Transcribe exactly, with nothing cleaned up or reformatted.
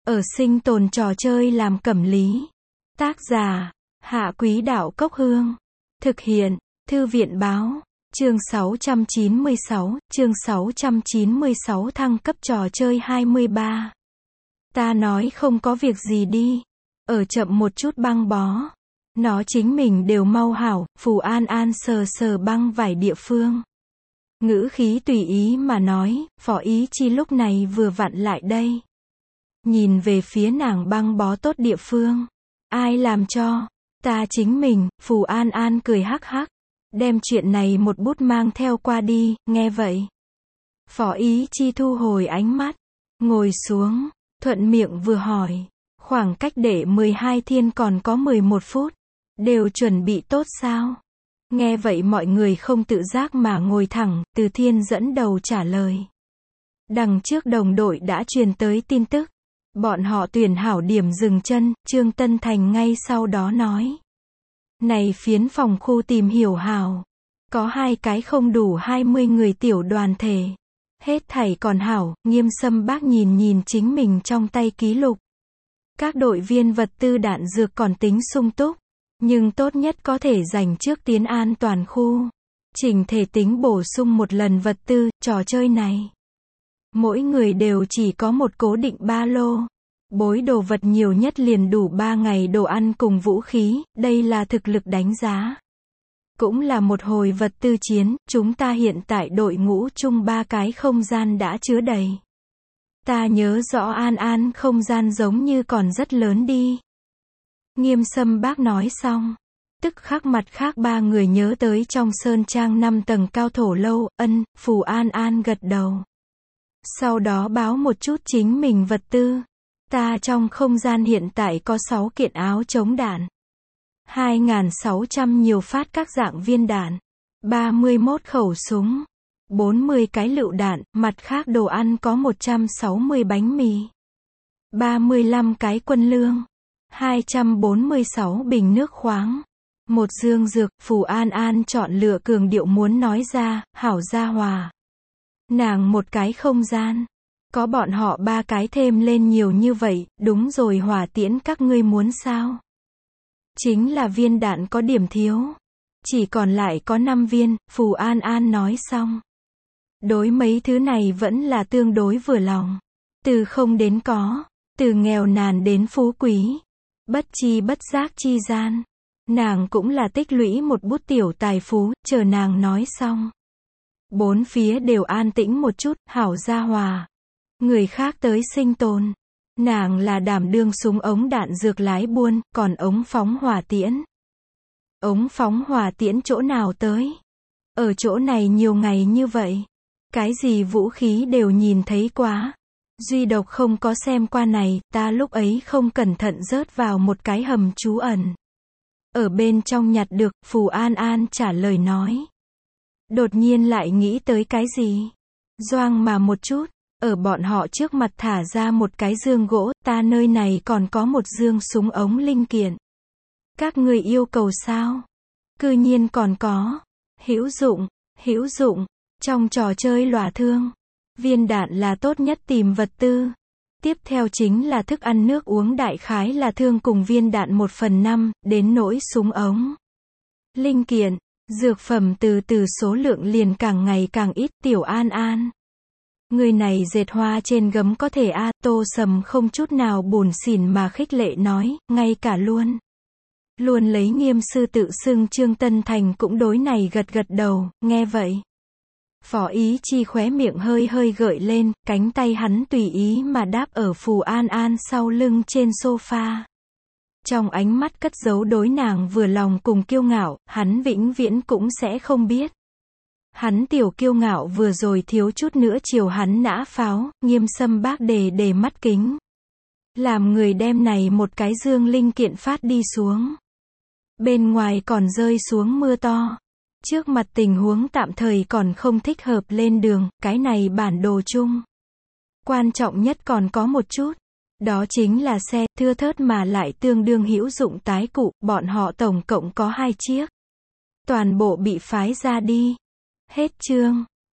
Ở sinh tồn trò chơi làm cẩm lý. Tác giả, Hạ Quý Đạo Cốc Hương. Thực hiện, Thư viện Báo. Chương sáu trăm chín mươi sáu, chương sáu trăm chín mươi sáu thăng cấp trò chơi hai mươi ba. Ta nói không có việc gì đi. Ở chậm một chút băng bó. Nó chính mình đều mau hảo, Phù An An sờ sờ băng vải địa phương. Ngữ khí tùy ý mà nói, Phó Ý Chi lúc này vừa vặn lại đây. Nhìn về phía nàng băng bó tốt địa phương. Ai làm cho? Ta chính mình, Phù An An cười hắc hắc. Đem chuyện này một bút mang theo qua đi, nghe vậy. Phó Ý Chi thu hồi ánh mắt. Ngồi xuống, thuận miệng vừa hỏi. Khoảng cách để mười hai thiên còn có mười một phút. Đều chuẩn bị tốt sao? Nghe vậy mọi người không tự giác mà ngồi thẳng, Từ Thiên dẫn đầu trả lời. Đằng trước đồng đội đã truyền tới tin tức. Bọn họ tuyển hảo điểm dừng chân, Trương Tân Thành ngay sau đó nói. Này phiến phòng khu tìm hiểu hảo. Có hai cái không đủ hai mươi người tiểu đoàn thể. Hết thảy còn hảo, Nghiêm Sâm Bác nhìn nhìn chính mình trong tay ký lục. Các đội viên vật tư đạn dược còn tính sung túc. Nhưng tốt nhất có thể dành trước tiến an toàn khu. Chỉnh thể tính bổ sung một lần vật tư, trò chơi này. Mỗi người đều chỉ có một cố định ba lô. Bối đồ vật nhiều nhất liền đủ ba ngày đồ ăn cùng vũ khí, đây là thực lực đánh giá. Cũng là một hồi vật tư chiến, chúng ta hiện tại đội ngũ chung ba cái không gian đã chứa đầy. Ta nhớ rõ An An không gian giống như còn rất lớn đi. Nghiêm Sâm Bác nói xong. Tức khắc mặt khác ba người nhớ tới trong sơn trang năm tầng cao thổ lâu, ân, Phù An An gật đầu. Sau đó báo một chút chính mình vật tư. Ta trong không gian hiện tại có sáu kiện áo chống đạn. hai nghìn sáu trăm nhiều phát các dạng viên đạn. ba mươi mốt khẩu súng. bốn mươi cái lựu đạn, mặt khác đồ ăn có một trăm sáu mươi bánh mì. ba mươi lăm cái quân lương. hai trăm bốn mươi sáu bình nước khoáng. Một dương dược, Phù An An chọn lựa cường điệu muốn nói ra, hảo gia hòa. Nàng một cái không gian. Có bọn họ ba cái thêm lên nhiều như vậy, đúng rồi hỏa tiễn các ngươi muốn sao? Chính là viên đạn có điểm thiếu. Chỉ còn lại có năm viên, Phù An An nói xong. Đối mấy thứ này vẫn là tương đối vừa lòng. Từ không đến có, từ nghèo nàn đến phú quý. Bất chi bất giác chi gian. Nàng cũng là tích lũy một bút tiểu tài phú, chờ nàng nói xong. Bốn phía đều an tĩnh một chút, hảo gia hòa. Người khác tới sinh tồn. Nàng là đảm đương súng ống đạn dược lái buôn, còn ống phóng hỏa tiễn. Ống phóng hỏa tiễn chỗ nào tới? Ở chỗ này nhiều ngày như vậy. Cái gì vũ khí đều nhìn thấy quá. Duy độc không có xem qua này, ta lúc ấy không cẩn thận rớt vào một cái hầm trú ẩn. Ở bên trong nhặt được, Phù An An trả lời nói. Đột nhiên lại nghĩ tới cái gì? Doang mà một chút. Ở bọn họ trước mặt thả ra một cái dương gỗ, ta nơi này còn có một dương súng ống linh kiện. Các người yêu cầu sao? Cư nhiên còn có. Hữu dụng, hữu dụng, trong trò chơi lỏa thương. Viên đạn là tốt nhất tìm vật tư. Tiếp theo chính là thức ăn nước uống đại khái là thương cùng viên đạn một phần năm, đến nỗi súng ống. Linh kiện, dược phẩm từ từ số lượng liền càng ngày càng ít, Tiểu An An. Người này dệt hoa trên gấm có thể a, Tô Sầm không chút nào buồn xỉn mà khích lệ nói, ngay cả luôn. Luôn lấy Nghiêm sư tự xưng Trương Tân Thành cũng đối này gật gật đầu, nghe vậy. Phó Ý Chi khóe miệng hơi hơi gợi lên, cánh tay hắn tùy ý mà đáp ở Phù An An sau lưng trên sofa. Trong ánh mắt cất giấu đối nàng vừa lòng cùng kiêu ngạo, hắn vĩnh viễn cũng sẽ không biết. Hắn tiểu kiêu ngạo vừa rồi thiếu chút nữa chiều hắn nã pháo, Nghiêm Sâm Bác đề đề mắt kính. Làm người đem này một cái dương linh kiện phát đi xuống. Bên ngoài còn rơi xuống mưa to. Trước mặt tình huống tạm thời còn không thích hợp lên đường, cái này bản đồ chung. Quan trọng nhất còn có một chút. Đó chính là xe, thưa thớt mà lại tương đương hữu dụng tái cụ, bọn họ tổng cộng có hai chiếc. Toàn bộ bị phái ra đi. Hết chương.